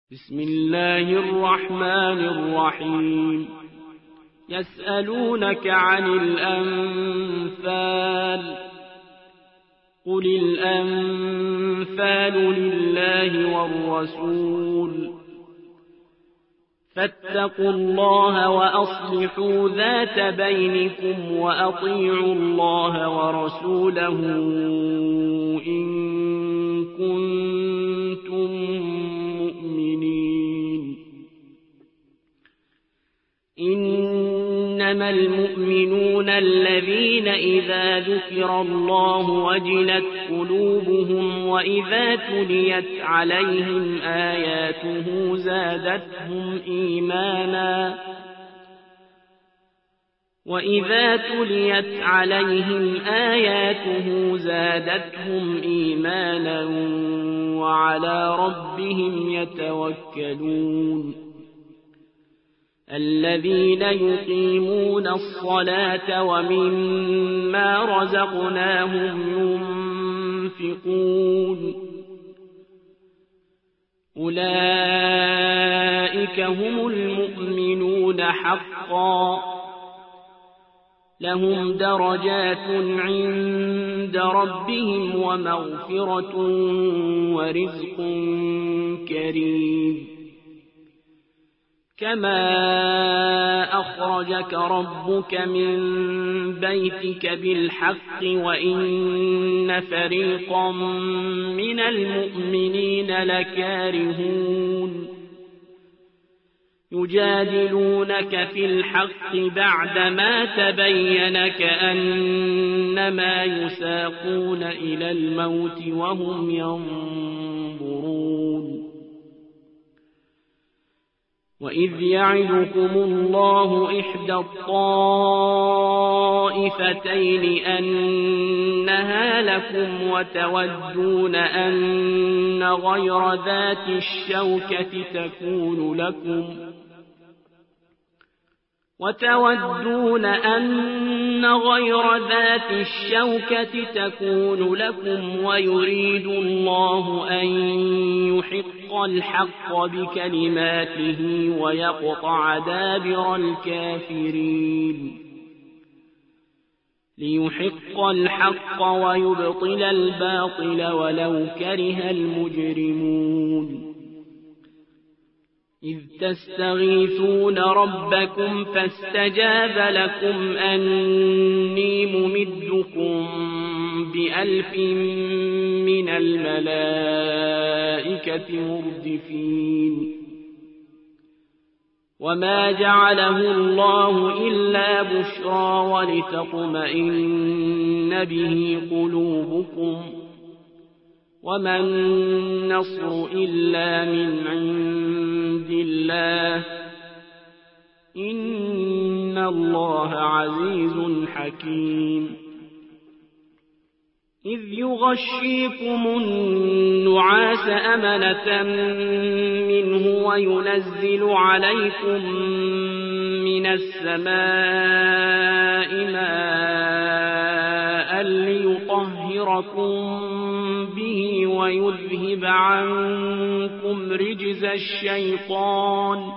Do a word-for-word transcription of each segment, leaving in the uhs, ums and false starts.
بسم الله الرحمن الرحيم. يسألونك عن الأنفال قل الأنفال لله والرسول فاتقوا الله وأصلحوا ذات بينكم وأطيعوا الله ورسوله إن كنتم مؤمنين. إنما المؤمنون الذين إذا ذكر الله وجلت قلوبهم وإذا تليت عليهم آياته زادتهم إيمانا وإذا تليت عليهم آياته زادتهم إيمانا وعلى ربهم يتوكلون. الذين يقيمون الصلاة ومما رزقناهم ينفقون أولئك هم المؤمنون حقا لهم درجات عند ربهم ومغفرة ورزق كريم. كما أخرجك ربك من بيتك بالحق وإن فريقا من المؤمنين لكارهون يجادلونك في الحق بعدما تبين كأنما يساقون إلى الموت وهم ينظرون. وإذ يعدكم الله إحدى الطائفتين أنها لكم وتودون أن غير ذات الشوكة تكون لكم وتودون أن غير ذات الشوكة تكون لكم ويريد الله أن يحق الحق بكلماته ويقطع دابر الكافرين. ليحق الحق ويبطل الباطل ولو كره المجرمون. إذ تستغيثون ربكم فاستجاب لكم أني ممدكم بألف من الملائكة مردفين. وما جعله الله إلا بشرى ولتطمئن به قلوبكم وما النصر إلا من عند الله إن الله عزيز حكيم. إذ يغشيكم النعاس أمنة منه وينزل عليكم من السماء ماء ليطهركم به ويذهب عنكم رجز الشيطان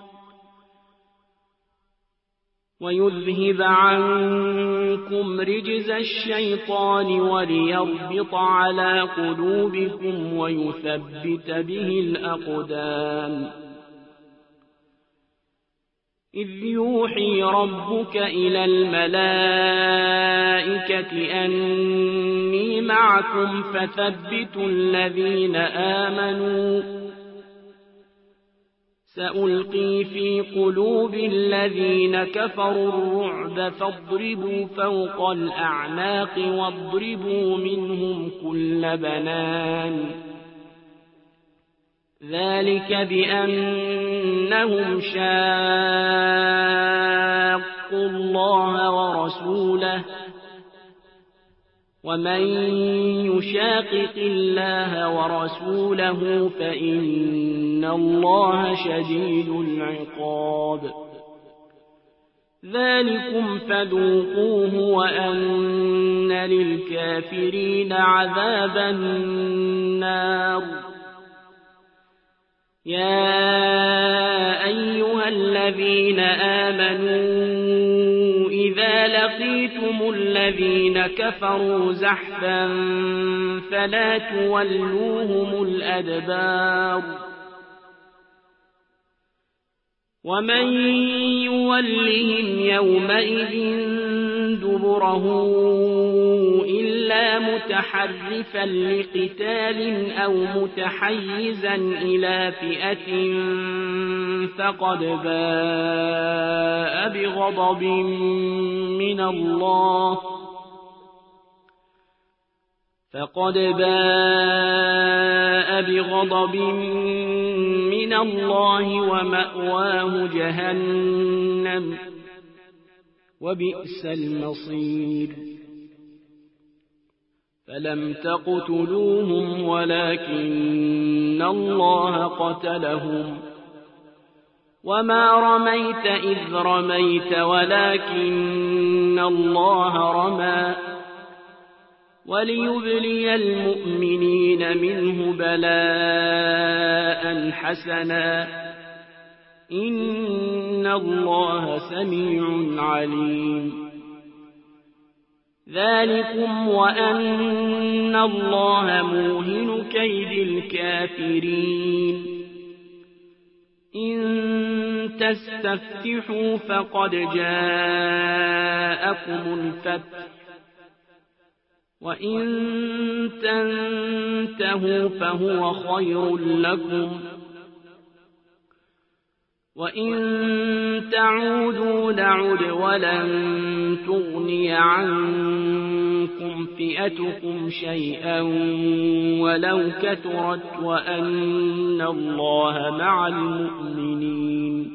ويذهب عنكم رجز الشيطان وليربط على قلوبكم ويثبت به الأقدام. إذ يوحي ربك إلى الملائكة أني معكم فثبتوا الذين آمنوا سألقي في قلوب الذين كفروا الرعب فاضربوا فوق الأعناق واضربوا منهم كل بنان. ذلك بأنهم شاقوا الله ورسوله ومن يشاقق الله ورسوله فإن الله شديد العقاب. ذلكم فذوقوه وأن للكافرين عذاب النار. يا أيها الذين آمنوا إذا لقيتم الذين كفروا زحفا فلا تولوهم الأدبار ومن يولهم يومئذ دبره إلا متحرفا لقتال أو متحيزا إلى فئة فقد باء بغضب من الله فقد باء بغضب من الله ومأواه جهنم وبئس المصير فلم تقتلوهم ولكن الله قتلهم وما رميت إذ رميت ولكن الله رمى وليبلي المؤمنين منه بلاء حسنا إن الله سميع عليم ذلكم وأن الله موهن كيد الكافرين إن تستفتحوا فقد جاءكم الفتح وإن تنتهوا فهو خير لكم وإن تعودوا نعد ولن تغني عنكم فئتكم شيئا ولو كثرت وأن الله مع المؤمنين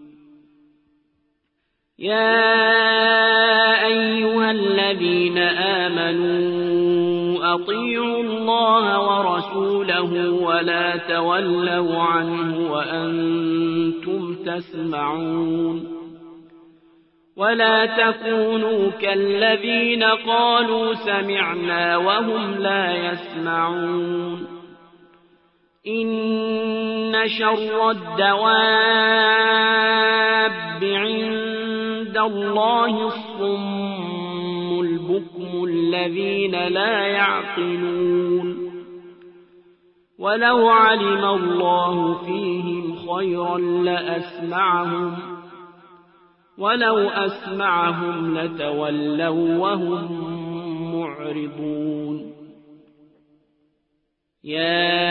يا أيها الذين آمنوا أطيعوا الله ورسوله ولا تولوا عنه وأنتم تسمعون ولا تكونوا كالذين قالوا سمعنا وهم لا يسمعون إن شر الدواب عند الله الصم البكم الذين لا يعقلون ولو علم الله فيهم خيرا لأسمعهم ولو أسمعهم لتولوا وهم معرضون يا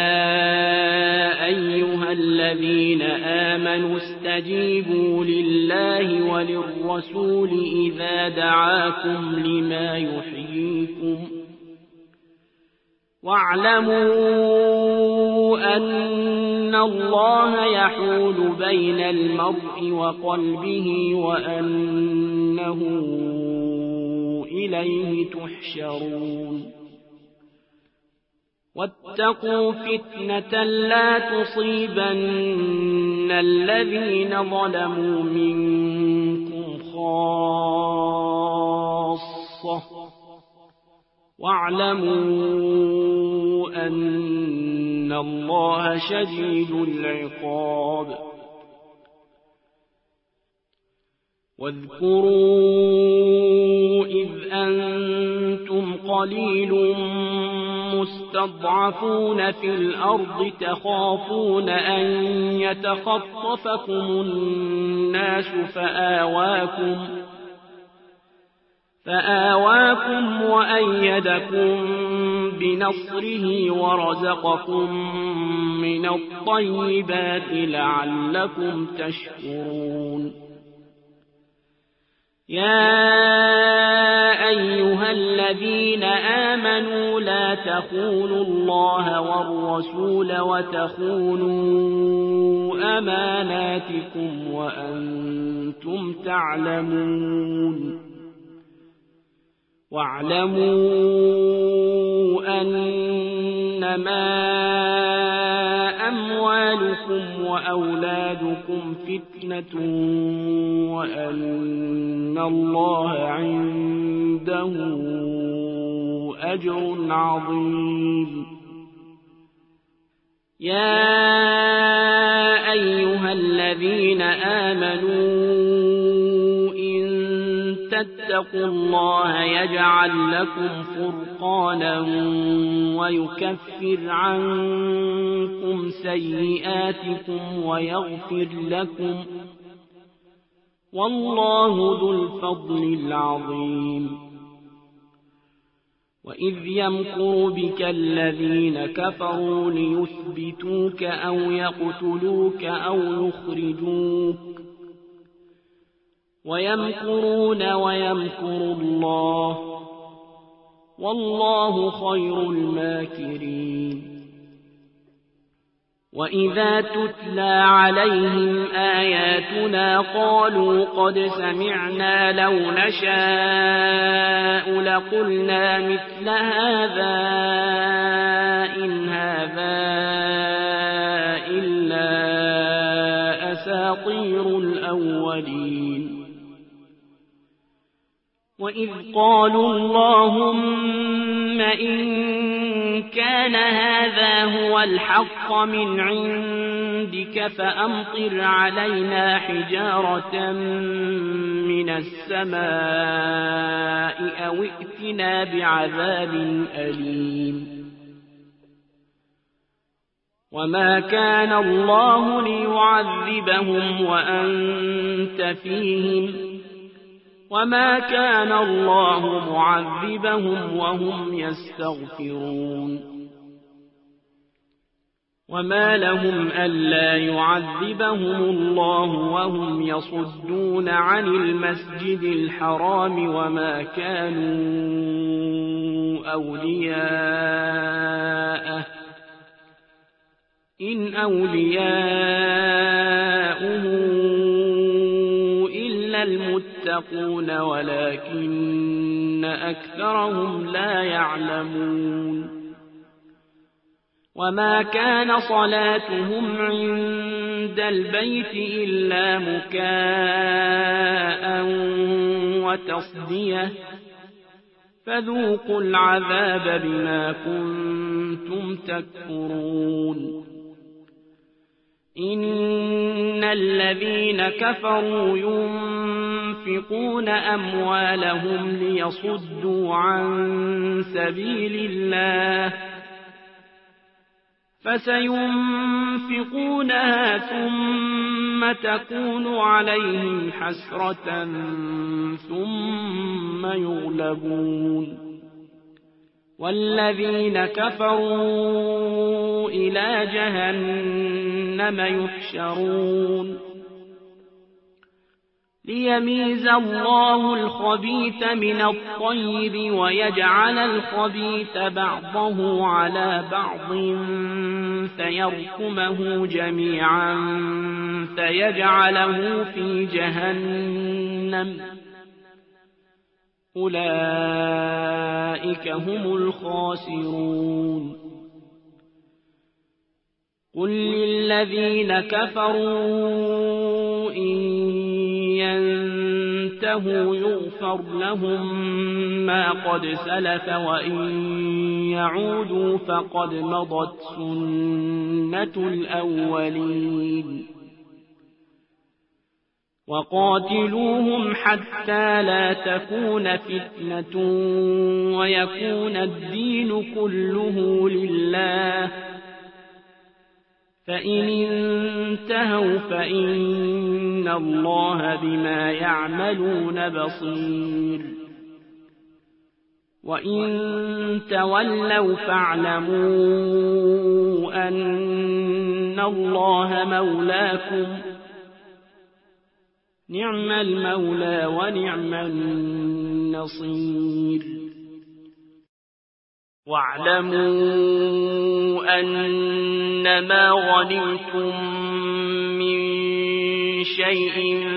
أيها الذين آمنوا استجيبوا لله وللرسول إذا دعاكم لما يحييكم واعلموا أن الله يحول بين المرء وقلبه وأنه إليه تحشرون واتقوا فتنة لا تصيبن الذين ظلموا منكم خاصة واعلموا أن الله شديد العقاب واذكروا إذ أنتم قليل مستضعفون في الأرض تخافون أن يتخطفكم الناس فآواكم فآواكم وأيدكم بنصره ورزقكم من الطيبات لعلكم تشكرون يا أيها الذين آمنوا لا تخونوا الله والرسول وتخونوا أماناتكم وأنتم تعلمون واعلموا أنما أموالكم وأولادكم فتنة وأن الله عنده أجر عظيم يا الذين آمنوا إن تتقوا الله يجعل لكم فرقانا ويكفر عنكم سيئاتكم ويغفر لكم والله ذو الفضل العظيم وإذ يمكر بك الذين كفروا ليثبتوك أو يقتلوك أو يخرجوك ويمكرون ويمكر الله والله خير الماكرين وإذا تتلى عليهم آياتنا قالوا قد سمعنا لو نشاء لقلنا مثل هذا إن هذا إلا أساطير الأولين وإذ قالوا اللهم إن كان هذا هو الحق من عندك فأمطر علينا حجارة من السماء أو ائتنا بعذاب أليم وما كان الله ليعذبهم وأنت فيهم وما كان الله معذبهم وهم يستغفرون وما لهم ألا يعذبهم الله وهم يصدون عن المسجد الحرام وما كانوا أولياءه إن أولياؤه المتقون ولكن أكثرهم لا يعلمون وما كان صلاتهم عند البيت إلا مكاء وتصدية فذوقوا العذاب بما كنتم تكفرون إن الذين كفروا ينفقون أموالهم ليصدوا عن سبيل الله فسينفقونها ثم تكون عليهم حسرة ثم يغلبون والذين كفروا إلى جهنم يحشرون ليميز الله الخبيث من الطيب ويجعل الخبيث بعضه على بعض فيركمه جميعا فيجعله في جهنم أولئك هم الخاسرون قل للذين كفروا إن ينتهوا يغفر لهم ما قد سلف وإن يعودوا فقد مضت سنة الأولين وقاتلوهم حتى لا تكون فتنة ويكون الدين كله لله فإن انتهوا فإن الله بما يعملون بصير وإن تولوا فاعلموا أن الله مولاكم نعم المولى ونعم النصير واعلموا أنما غنمتم من شيء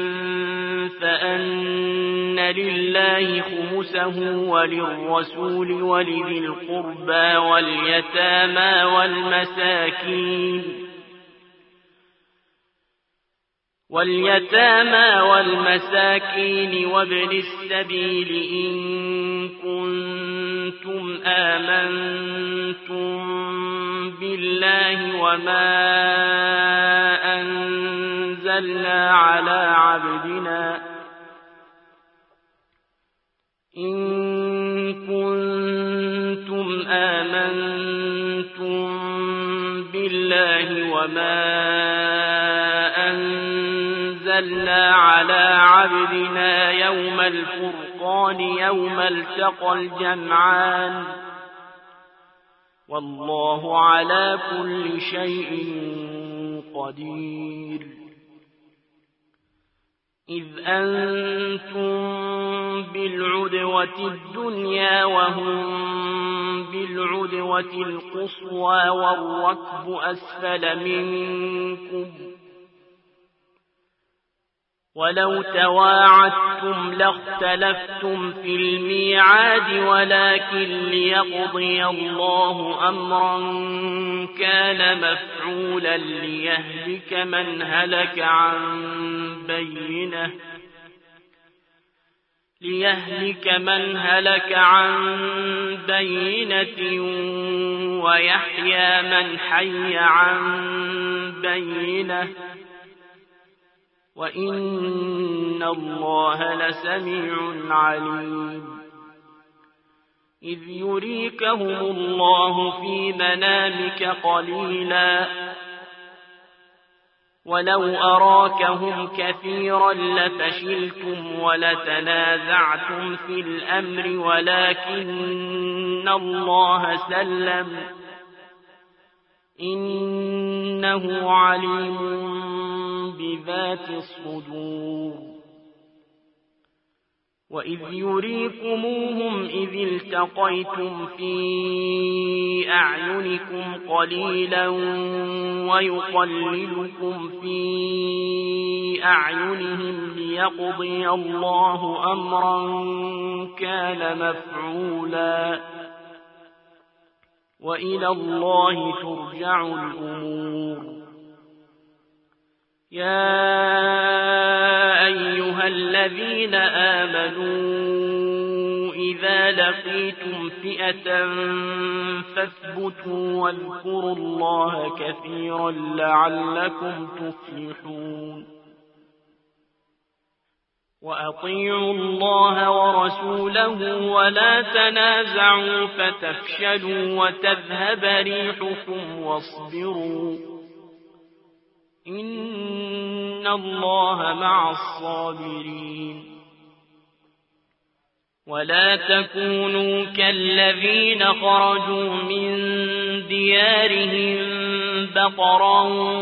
فأن لله خمسه وللرسول ولذي القربى واليتامى والمساكين واليتامى والمساكين وابن السبيل إن كنتم آمنتم بالله وما أنزل أنزلنا على عبدنا إن كنتم آمنتم بالله وما أنزلنا على عبدنا يوم الفرقان يوم التقى الجمعان والله على كل شيء قدير إذ أنتم بالعدوة الدنيا وهم بالعدوة القصوى والركب أسفل منكم ولو تواعدتم لاختلفتم في الميعاد ولكن ليقضي الله أمرا كان مفعولا ليهلك من هلك عن بينه ليهلك من هلك عن بينة ويحيى من حي عن بينة وإن الله لسميع عليم إذ يريكهم الله في منامك قليلا ولو أراكهم كثيرا لفشلتم ولتنازعتم في الأمر ولكن الله سلم إنه عليم بذات الصدور وإذ يريكموهم إذ التقيتم في أعينكم قليلا ويقللكم في أعينهم ليقضي الله أمرا كان مفعولا وإلى الله ترجع الأمور يا أيها الذين آمنوا إذا لقيتم فئة فاثبتوا واذكروا الله كثيرا لعلكم تفلحون وأطيعوا الله ورسوله ولا تنازعوا فتفشلوا وتذهب ريحكم واصبروا إن الله مع الصابرين ولا تكونوا كالذين خرجوا من ديارهم بطرا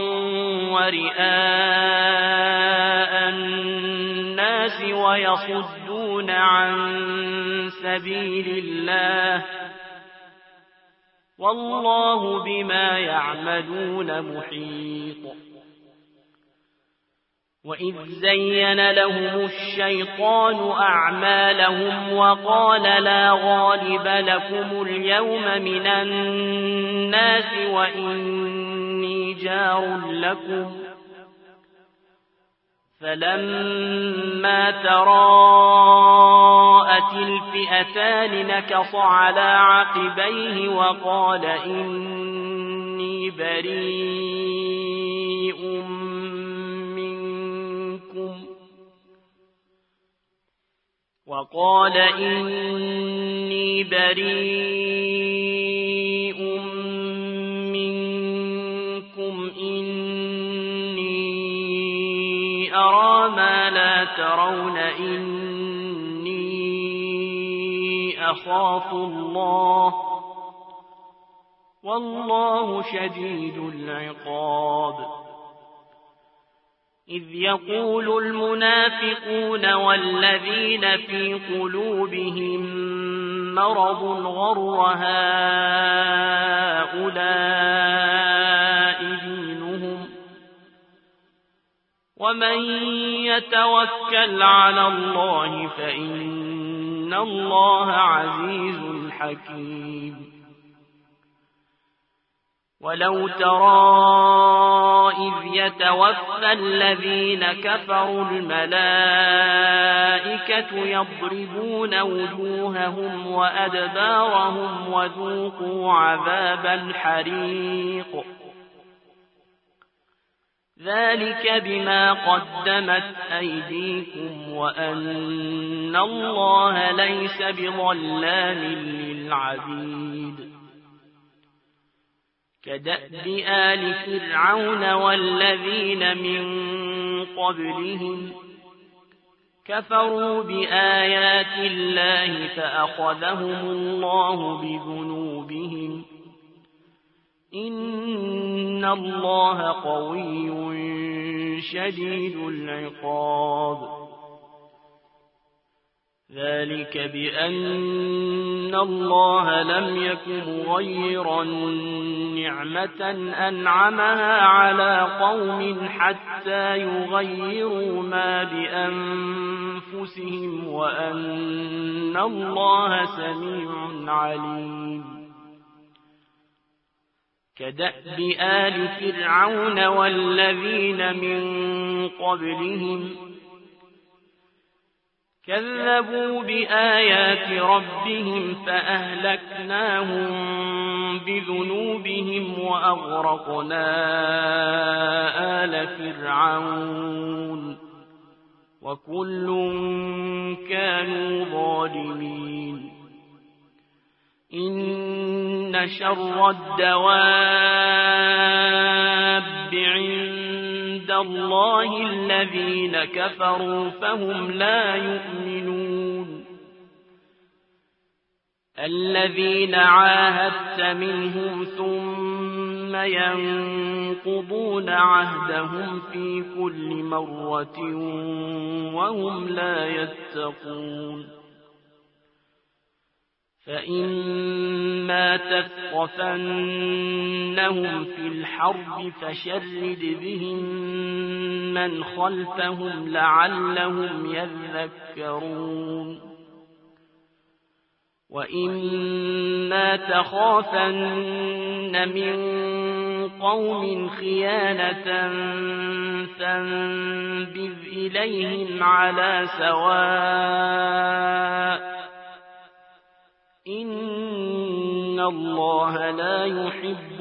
ورئاء الناس ويصدون عن سبيل الله والله بما يعملون محيط وإذ زين لهم الشيطان أعمالهم وقال لا غالب لكم اليوم من الناس وإني جار لكم فلما تراءت الفئتان نكص على عقبيه وقال إني بريء وقال إني بريء منكم إني أرى ما لا ترون إني أخاف الله والله شديد العقاب إذ يقول المنافقون والذين في قلوبهم مرض غر هؤلاء دينهم ومن يتوكل على الله فإن الله عزيز حكيم ولو ترى إذ يتوفى الذين كفروا الملائكة يضربون وجوههم وأدبارهم وذوقوا عذاب الحريق ذلك بما قدمت أيديكم وأن الله ليس بظلام للعبيد كدأب آل فرعون والذين من قبلهم كفروا بآيات الله فأخذهم الله بذنوبهم إن الله قوي شديد العقاب ذلك بأن الله لم يكن مغيرا نعمة أنعمها على قوم حتى يغيروا ما بأنفسهم وأن الله سميع عليم كدأب آل فرعون والذين من قبلهم كذبوا بآيات ربهم فأهلكناهم بذنوبهم وأغرقنا آل فرعون وكل كانوا ظالمين إن شر الدواب عند الله الذين كفروا فهم لا يؤمنون الذين عاهدت منهم ثم ينقضون عهدهم في كل مرة وهم لا يتقون فإما تثقفنهم في الحرب فشرد بهم من خلفهم لعلهم يذكرون وإما تخافن من قوم خيانة فانبذ إليهم على سواء إن الله لا يحب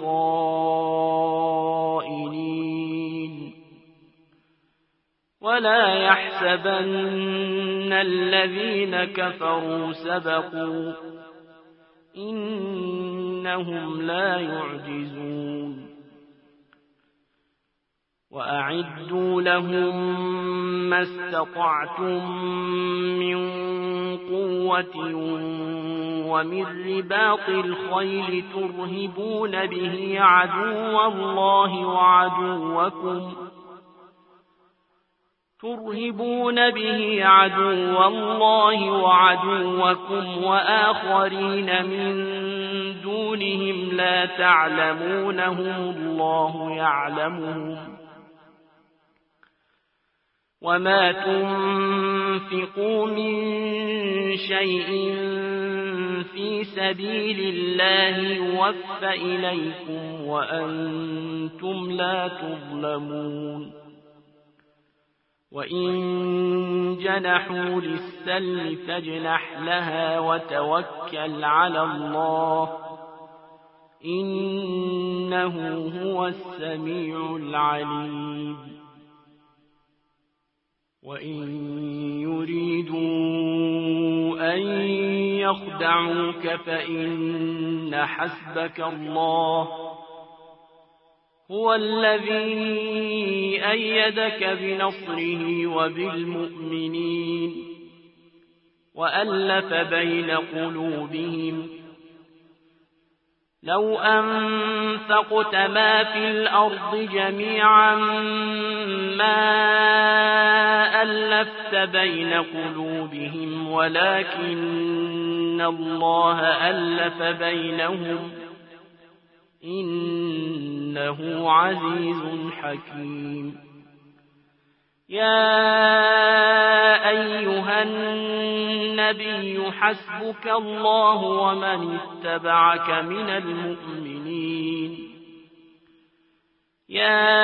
الخائنين ولا يحسبن الذين كفروا سبقوا إنهم لا يعجزون وأعدوا لهم ما استطعتم من قوة ومن رباط الخيل ترهبون به عدو الله وعدوكم ترهبون به عدو الله وعدوكم وآخرين من دونهم لا تعلمونهم الله يعلمهم وما تنفقوا من شيء في سبيل الله يوفى إليكم وأنتم لا تظلمون وإن جنحوا للسلم فاجنح لها وتوكل على الله إنه هو السميع العليم وإن يريدوا أن يخدعوك فإن حسبك الله هو الذي أيدك بنصره وبالمؤمنين وألف بين قلوبهم لو أنفقت ما في الأرض جميعا ما ألفت بين قلوبهم ولكن الله ألف بينهم إنه عزيز حكيم يا أيها النبي حسبك الله ومن اتبعك من المؤمنين يا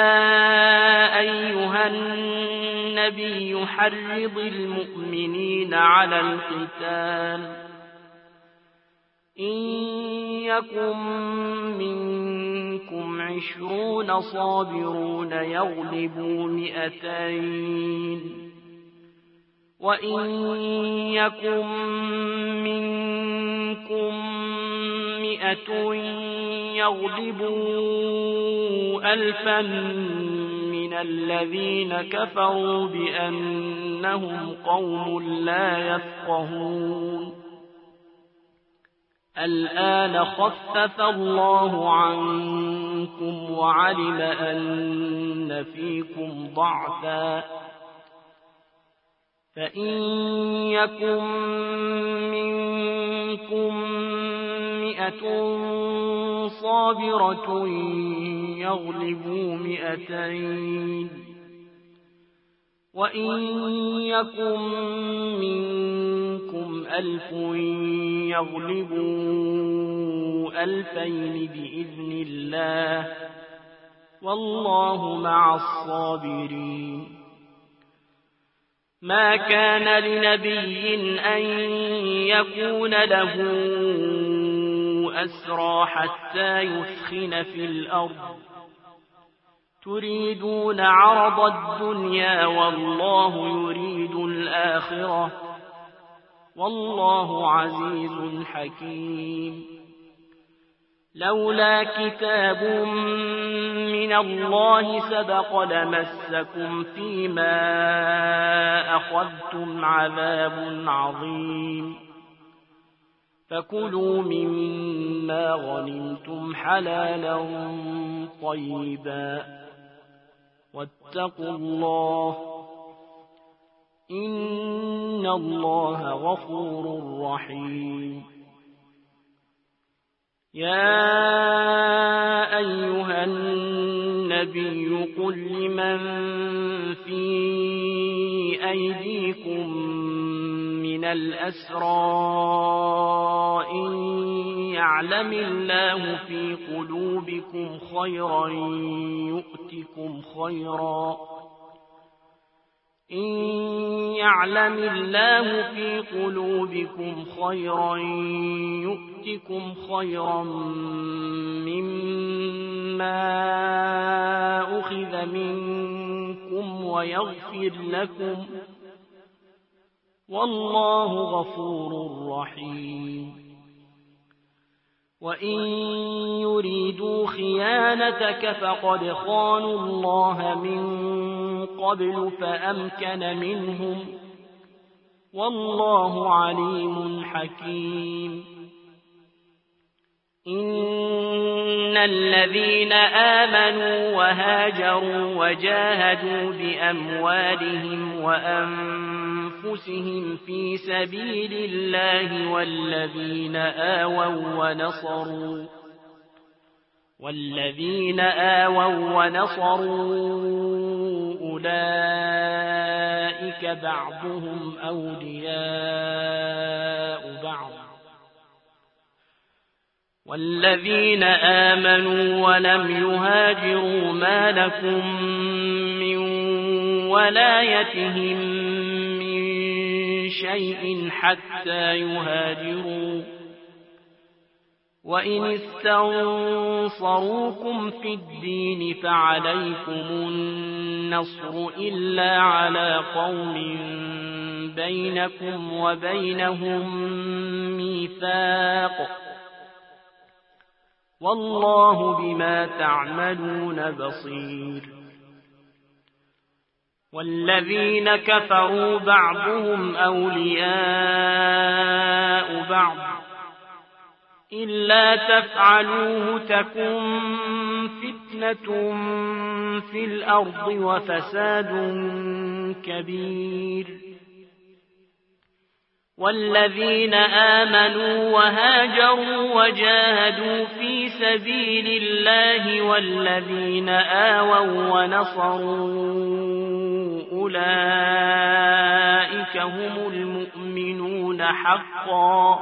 أيها النبي حرض المؤمنين على القتال إن يكن منكم عشرون صابرون يغلبوا مئتين وإن يكن منكم مئة يغلبوا ألفا من الذين كفروا بأنهم قوم لا يفقهون الآن خفف الله عنكم وعلم أن فيكم ضعفا فإن يكن منكم مئة صابرة يغلبوا مئتين وإن يكن منكم ألف يغلبوا ألفين بإذن الله والله مع الصابرين ما كان لنبي أن يكون له أسرى حتى يثخن في الأرض تريدون عرض الدنيا والله يريد الآخرة والله عزيز حكيم لولا كتاب من الله سبق لمسكم فيما أخذتم عذاب عظيم فكلوا مما غنمتم حلالا طيبا واتقوا الله إن الله غفور رحيم يا أيها النبي قل لمن في أيديكم من الأسرى إن يعلم الله في قلوبكم خيرا يؤتكم خيرا إن يعلم الله في قلوبكم خيرا يؤتكم خيرا مما أخذ منكم ويغفر لكم والله غفور رحيم وإن يريدوا خيانتك فقد خانوا الله من قبل فأمكن منهم والله عليم حكيم إن الذين آمنوا وهاجروا وجاهدوا بأموالهم وأنفسهم في سبيل الله والذين آووا ونصروا والذين آووا ونصروا أولئك بعضهم أولياء بعض والذين آمنوا ولم يهاجروا ما لكم من ولايتهم من شيء حتى يهاجروا وإن استنصروكم في الدين فعليكم النصر إلا على قوم بينكم وبينهم ميثاق والله بما تعملون بصير والذين كفروا بعضهم أولياء بعض إلا تفعلوه تكن فتنة في الأرض وفساد كبير والذين آمنوا وهاجروا وجاهدوا في سبيل الله والذين آووا ونصروا أولئك هم المؤمنون حقا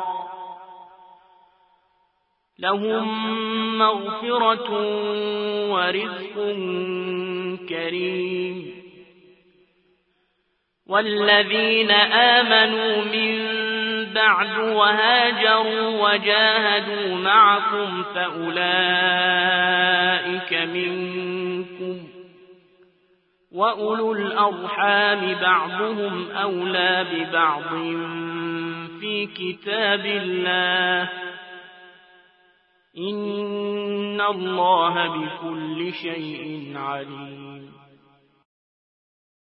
لهم مغفرة ورزق كريم والذين آمنوا من بعد وهاجروا وجاهدوا معكم فأولئك منكم، وأولو الأرحام بعضهم أولى ببعض في كتاب الله، إن الله بكل شيء عليم.